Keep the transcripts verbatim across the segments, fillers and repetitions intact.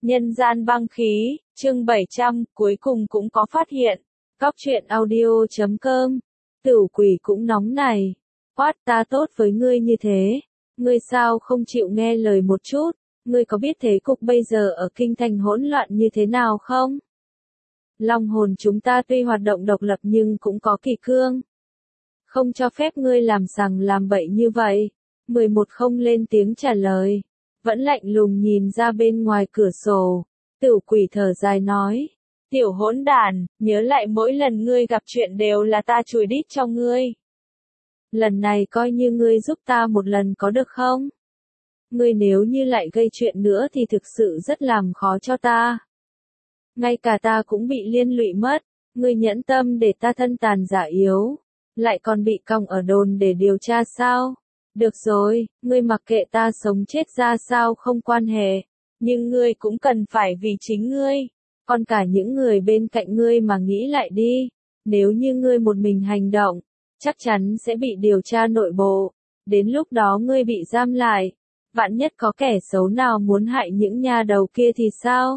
Nhân gian băng khí, chương bảy trăm, cuối cùng cũng có phát hiện. Cóc truyện audio chấm com. Tửu quỷ cũng nóng này. Quát, ta tốt với ngươi như thế. Ngươi sao không chịu nghe lời một chút? Ngươi có biết thế cục bây giờ ở kinh thành hỗn loạn như thế nào không? Long hồn chúng ta tuy hoạt động độc lập nhưng cũng có kỷ cương. Không cho phép ngươi làm sằng làm bậy như vậy. mười một không lên tiếng trả lời. Vẫn lạnh lùng nhìn ra bên ngoài cửa sổ. Tửu quỷ thở dài nói. Tiểu hỗn đàn, nhớ lại mỗi lần ngươi gặp chuyện đều là ta chùi đít cho ngươi. Lần này coi như ngươi giúp ta một lần có được không? Ngươi nếu như lại gây chuyện nữa thì thực sự rất làm khó cho ta. Ngay cả ta cũng bị liên lụy mất. Ngươi nhẫn tâm để ta thân tàn giả yếu. Lại còn bị còng ở đồn để điều tra sao? Được rồi, ngươi mặc kệ ta sống chết ra sao không quan hệ. Nhưng ngươi cũng cần phải vì chính ngươi. Còn cả những người bên cạnh ngươi mà nghĩ lại đi. Nếu như ngươi một mình hành động, chắc chắn sẽ bị điều tra nội bộ. Đến lúc đó ngươi bị giam lại. Vạn nhất có kẻ xấu nào muốn hại những nhà đầu kia thì sao?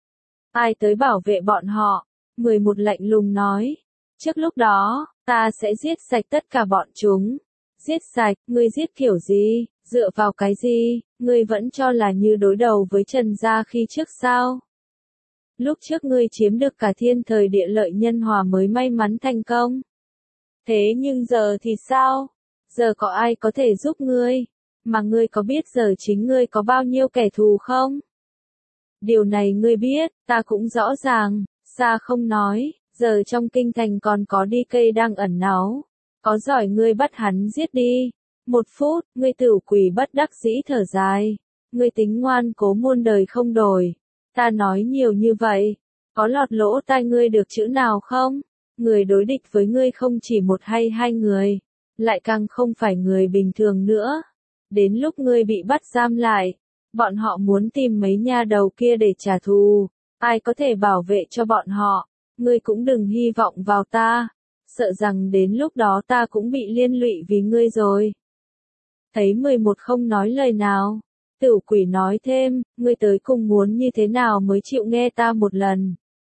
Ai tới bảo vệ bọn họ? mười một lạnh lùng nói. Trước lúc đó, ta sẽ giết sạch tất cả bọn chúng. Giết sạch, ngươi giết kiểu gì, dựa vào cái gì, ngươi vẫn cho là như đối đầu với Trần Gia khi trước sao? Lúc trước ngươi chiếm được cả thiên thời địa lợi nhân hòa mới may mắn thành công. Thế nhưng giờ thì sao? Giờ có ai có thể giúp ngươi? Mà ngươi có biết giờ chính ngươi có bao nhiêu kẻ thù không? Điều này ngươi biết, ta cũng rõ ràng, xa không nói, giờ trong kinh thành còn có đi cây đang ẩn náu. Có giỏi ngươi bắt hắn giết đi. Một phút, ngươi tửu quỷ bất đắc dĩ thở dài. Ngươi tính ngoan cố muôn đời không đổi. Ta nói nhiều như vậy. Có lọt lỗ tai ngươi được chữ nào không? Người đối địch với ngươi không chỉ một hay hai người. Lại càng không phải người bình thường nữa. Đến lúc ngươi bị bắt giam lại. Bọn họ muốn tìm mấy nha đầu kia để trả thù. Ai có thể bảo vệ cho bọn họ? Ngươi cũng đừng hy vọng vào ta. Sợ rằng đến lúc đó ta cũng bị liên lụy vì ngươi rồi. Thấy mười một không nói lời nào. Tửu quỷ nói thêm, ngươi tới cùng muốn như thế nào mới chịu nghe ta một lần.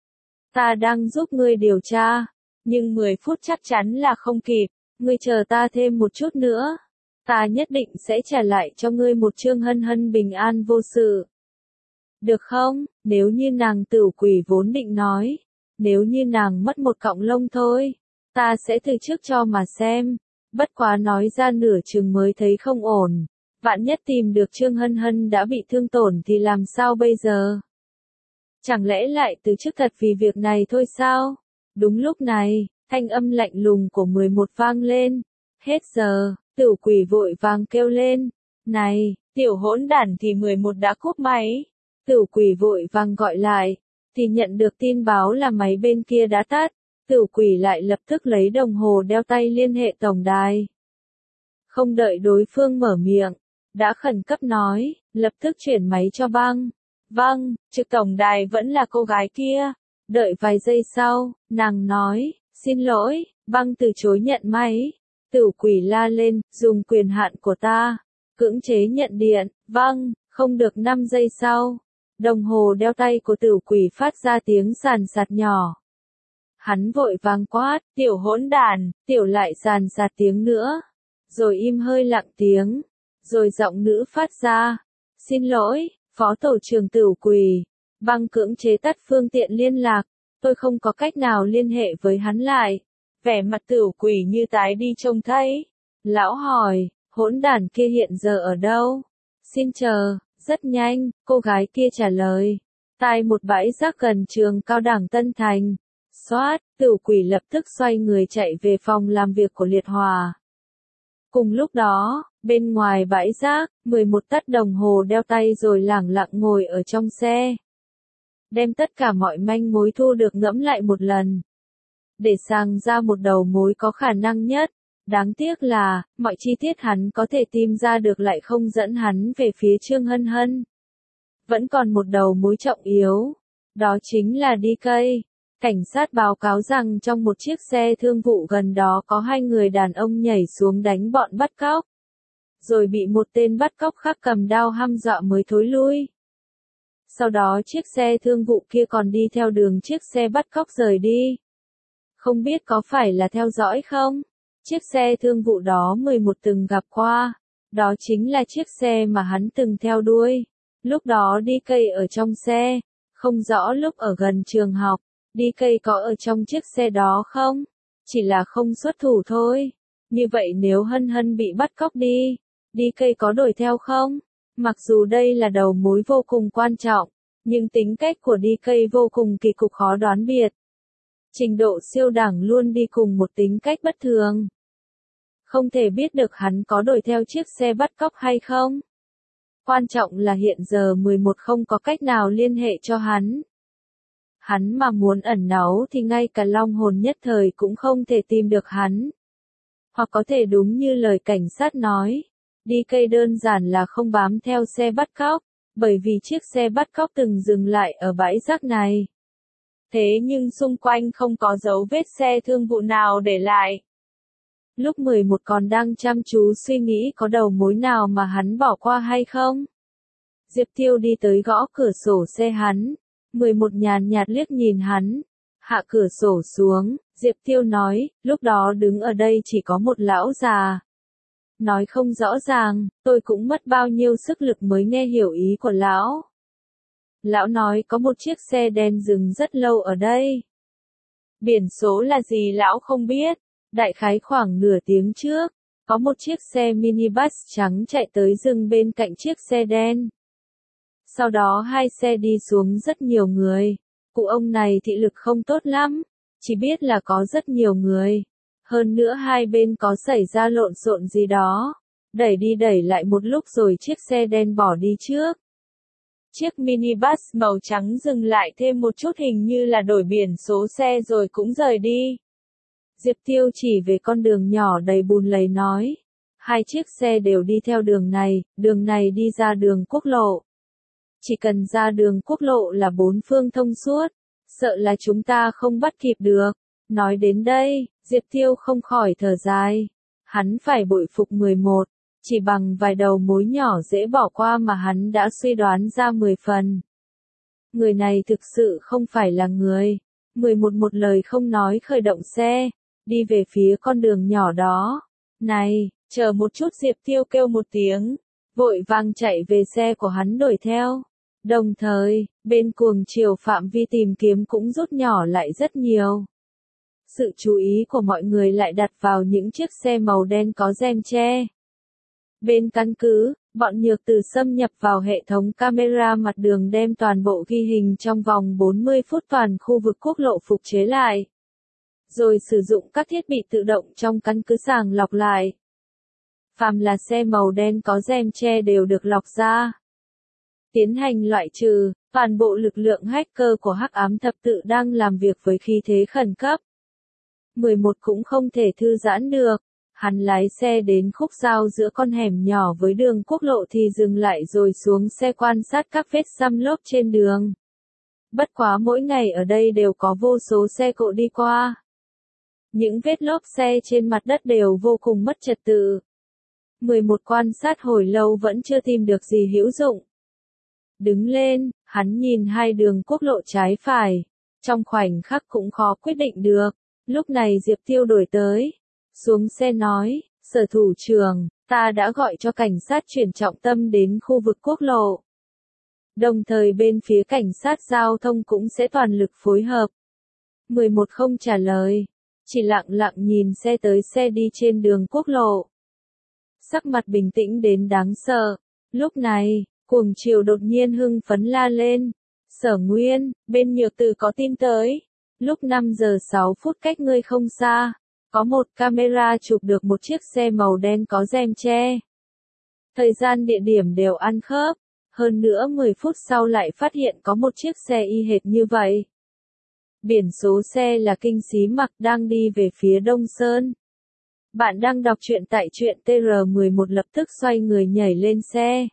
Ta đang giúp ngươi điều tra, nhưng mười phút chắc chắn là không kịp, ngươi chờ ta thêm một chút nữa. Ta nhất định sẽ trả lại cho ngươi một chương hân hân bình an vô sự. Được không, nếu như nàng tửu quỷ vốn định nói, nếu như nàng mất một cọng lông thôi. Ta sẽ từ trước cho mà xem. Bất quá nói ra nửa chừng mới thấy không ổn. Vạn nhất tìm được Trương Hân Hân đã bị thương tổn thì làm sao bây giờ? Chẳng lẽ lại từ trước thật vì việc này thôi sao? Đúng lúc này, thanh âm lạnh lùng của mười một vang lên. Hết giờ, tửu quỷ vội vàng kêu lên. Này, tiểu hỗn đản thì mười một đã cúp máy. Tửu quỷ vội vàng gọi lại. Thì nhận được tin báo là máy bên kia đã tắt. Tửu quỷ lại lập tức lấy đồng hồ đeo tay liên hệ tổng đài. Không đợi đối phương mở miệng, đã khẩn cấp nói, lập tức chuyển máy cho băng. Vâng, trực tổng đài vẫn là cô gái kia. Đợi vài giây sau, nàng nói, xin lỗi, băng từ chối nhận máy. Tửu quỷ la lên, dùng quyền hạn của ta, cưỡng chế nhận điện. Vâng, không được năm giây sau. Đồng hồ đeo tay của tửu quỷ phát ra tiếng sàn sạt nhỏ. Hắn vội vàng quát, tiểu hỗn đàn, tiểu lại sàn sạt tiếng nữa. Rồi im hơi lặng tiếng. Rồi giọng nữ phát ra. Xin lỗi, phó tổ trưởng tửu quỷ. Băng cưỡng chế tắt phương tiện liên lạc. Tôi không có cách nào liên hệ với hắn lại. Vẻ mặt tửu quỷ như tái đi trông thấy. Lão hỏi, hỗn đàn kia hiện giờ ở đâu? Xin chờ, rất nhanh, cô gái kia trả lời. Tại một bãi rác gần trường cao đẳng Tân Thành. Xoát, tửu quỷ lập tức xoay người chạy về phòng làm việc của Liệt Hòa. Cùng lúc đó, bên ngoài bãi rác, mười một tắt đồng hồ đeo tay rồi lẳng lặng ngồi ở trong xe. Đem tất cả mọi manh mối thu được ngẫm lại một lần. Để sàng ra một đầu mối có khả năng nhất. Đáng tiếc là, mọi chi tiết hắn có thể tìm ra được lại không dẫn hắn về phía Trương Hân Hân. Vẫn còn một đầu mối trọng yếu. Đó chính là đi cây. Cảnh sát báo cáo rằng trong một chiếc xe thương vụ gần đó có hai người đàn ông nhảy xuống đánh bọn bắt cóc. Rồi bị một tên bắt cóc khác cầm đao hăm dọa mới thối lui. Sau đó chiếc xe thương vụ kia còn đi theo đường chiếc xe bắt cóc rời đi. Không biết có phải là theo dõi không? Chiếc xe thương vụ đó mười một từng gặp qua. Đó chính là chiếc xe mà hắn từng theo đuôi. Lúc đó đi cây ở trong xe. Không rõ lúc ở gần trường học, đi cây có ở trong chiếc xe đó không? Chỉ là không xuất thủ thôi. Như vậy nếu Hân Hân bị bắt cóc đi, đi cây có đuổi theo không? Mặc dù đây là đầu mối vô cùng quan trọng, nhưng tính cách của đi cây vô cùng kỳ cục khó đoán biệt. Trình độ siêu đẳng luôn đi cùng một tính cách bất thường. Không thể biết được hắn có đuổi theo chiếc xe bắt cóc hay không. Quan trọng là hiện giờ mười một không có cách nào liên hệ cho hắn. Hắn mà muốn ẩn náu thì ngay cả long hồn nhất thời cũng không thể tìm được hắn. Hoặc có thể đúng như lời cảnh sát nói, đi cây đơn giản là không bám theo xe bắt cóc, bởi vì chiếc xe bắt cóc từng dừng lại ở bãi rác này. Thế nhưng xung quanh không có dấu vết xe thương vụ nào để lại. Lúc mười một còn đang chăm chú suy nghĩ có đầu mối nào mà hắn bỏ qua hay không. Diệp Tiêu đi tới gõ cửa sổ xe hắn. mười một nhàn nhạt liếc nhìn hắn. Hạ cửa sổ xuống, Diệp Tiêu nói, lúc đó đứng ở đây chỉ có một lão già. Nói không rõ ràng, tôi cũng mất bao nhiêu sức lực mới nghe hiểu ý của lão. Lão nói có một chiếc xe đen dừng rất lâu ở đây. Biển số là gì lão không biết. Đại khái khoảng nửa tiếng trước, có một chiếc xe minibus trắng chạy tới dừng bên cạnh chiếc xe đen. Sau đó hai xe đi xuống rất nhiều người. Cụ ông này thị lực không tốt lắm, chỉ biết là có rất nhiều người. Hơn nữa hai bên có xảy ra lộn xộn gì đó. Đẩy đi đẩy lại một lúc rồi chiếc xe đen bỏ đi trước. Chiếc minibus màu trắng dừng lại thêm một chút hình như là đổi biển số xe rồi cũng rời đi. Diệp Tiêu chỉ về con đường nhỏ đầy bùn lầy nói. Hai chiếc xe đều đi theo đường này, đường này đi ra đường quốc lộ. Chỉ cần ra đường quốc lộ là bốn phương thông suốt, sợ là chúng ta không bắt kịp được. Nói đến đây, Diệp Tiêu không khỏi thở dài. Hắn phải bội phục mười một, chỉ bằng vài đầu mối nhỏ dễ bỏ qua mà hắn đã suy đoán ra mười phần. Người này thực sự không phải là người. mười một một lời không nói khởi động xe, đi về phía con đường nhỏ đó. Này, chờ một chút Diệp Tiêu kêu một tiếng, vội vàng chạy về xe của hắn đuổi theo. Đồng thời, bên cuồng chiều phạm vi tìm kiếm cũng rút nhỏ lại rất nhiều. Sự chú ý của mọi người lại đặt vào những chiếc xe màu đen có rèm che. Bên căn cứ, bọn Nhược Từ xâm nhập vào hệ thống camera mặt đường đem toàn bộ ghi hình trong vòng bốn mươi phút toàn khu vực quốc lộ phục chế lại. Rồi sử dụng các thiết bị tự động trong căn cứ sàng lọc lại. Phàm là xe màu đen có rèm che đều được lọc ra. Tiến hành loại trừ, toàn bộ lực lượng hacker của Hắc Ám Thập Tự đang làm việc với khí thế khẩn cấp. mười một cũng không thể thư giãn được. Hắn lái xe đến khúc giao giữa con hẻm nhỏ với đường quốc lộ thì dừng lại rồi xuống xe quan sát các vết xăm lốp trên đường. Bất quá mỗi ngày ở đây đều có vô số xe cộ đi qua. Những vết lốp xe trên mặt đất đều vô cùng mất trật tự. mười một quan sát hồi lâu vẫn chưa tìm được gì hữu dụng. Đứng lên, hắn nhìn hai đường quốc lộ trái phải. Trong khoảnh khắc cũng khó quyết định được. Lúc này Diệp Tiêu đổi tới. Xuống xe nói, sở thủ trưởng, ta đã gọi cho cảnh sát chuyển trọng tâm đến khu vực quốc lộ. Đồng thời bên phía cảnh sát giao thông cũng sẽ toàn lực phối hợp. mười một không trả lời, chỉ lặng lặng nhìn xe tới xe đi trên đường quốc lộ. Sắc mặt bình tĩnh đến đáng sợ. Lúc này, cuồng chiều đột nhiên hưng phấn la lên. Sở Nguyên, bên Nhược Từ có tin tới. Lúc năm giờ sáu phút cách ngươi không xa. Có một camera chụp được một chiếc xe màu đen có rèm che. Thời gian địa điểm đều ăn khớp. Hơn nữa mười phút sau lại phát hiện có một chiếc xe y hệt như vậy. Biển số xe là Kinh Xí Mặc đang đi về phía Đông Sơn. Bạn đang đọc truyện tại truyện T R mười một lập tức xoay người nhảy lên xe.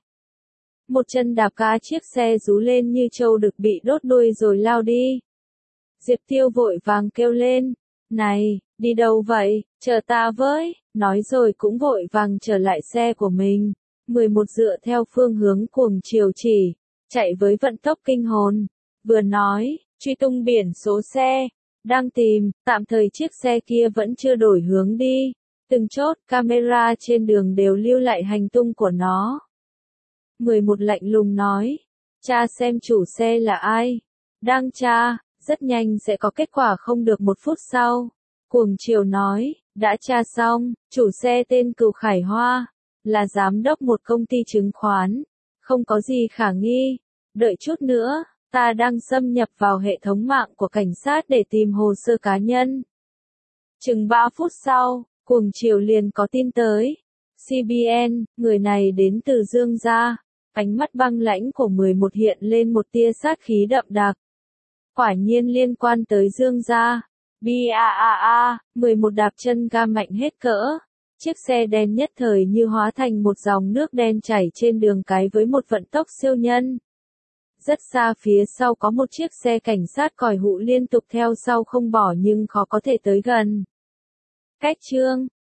Một chân đạp cá chiếc xe rú lên như trâu đực bị đốt đuôi rồi lao đi. Diệp Tiêu vội vàng kêu lên. Này, đi đâu vậy, chờ ta với, nói rồi cũng vội vàng trở lại xe của mình. mười một dựa theo phương hướng cuồng chiều chỉ, chạy với vận tốc kinh hồn. Vừa nói, truy tung biển số xe, đang tìm, tạm thời chiếc xe kia vẫn chưa đổi hướng đi. Từng chốt camera trên đường đều lưu lại hành tung của nó. mười một lạnh lùng nói, tra xem chủ xe là ai. Đang tra, rất nhanh sẽ có kết quả không được một phút sau. Cuồng Triều nói, đã tra xong, chủ xe tên Cửu Khải Hoa, là giám đốc một công ty chứng khoán, không có gì khả nghi. Đợi chút nữa, ta đang xâm nhập vào hệ thống mạng của cảnh sát để tìm hồ sơ cá nhân. Chừng ba phút sau, Cuồng Triều liền có tin tới. xê bê en, người này đến từ Dương gia. Ánh mắt băng lãnh của mười một hiện lên một tia sát khí đậm đặc. Quả nhiên liên quan tới Dương gia. Bi a a a, mười một đạp chân ga mạnh hết cỡ. Chiếc xe đen nhất thời như hóa thành một dòng nước đen chảy trên đường cái với một vận tốc siêu nhân. Rất xa phía sau có một chiếc xe cảnh sát còi hụ liên tục theo sau không bỏ nhưng khó có thể tới gần. Cách chương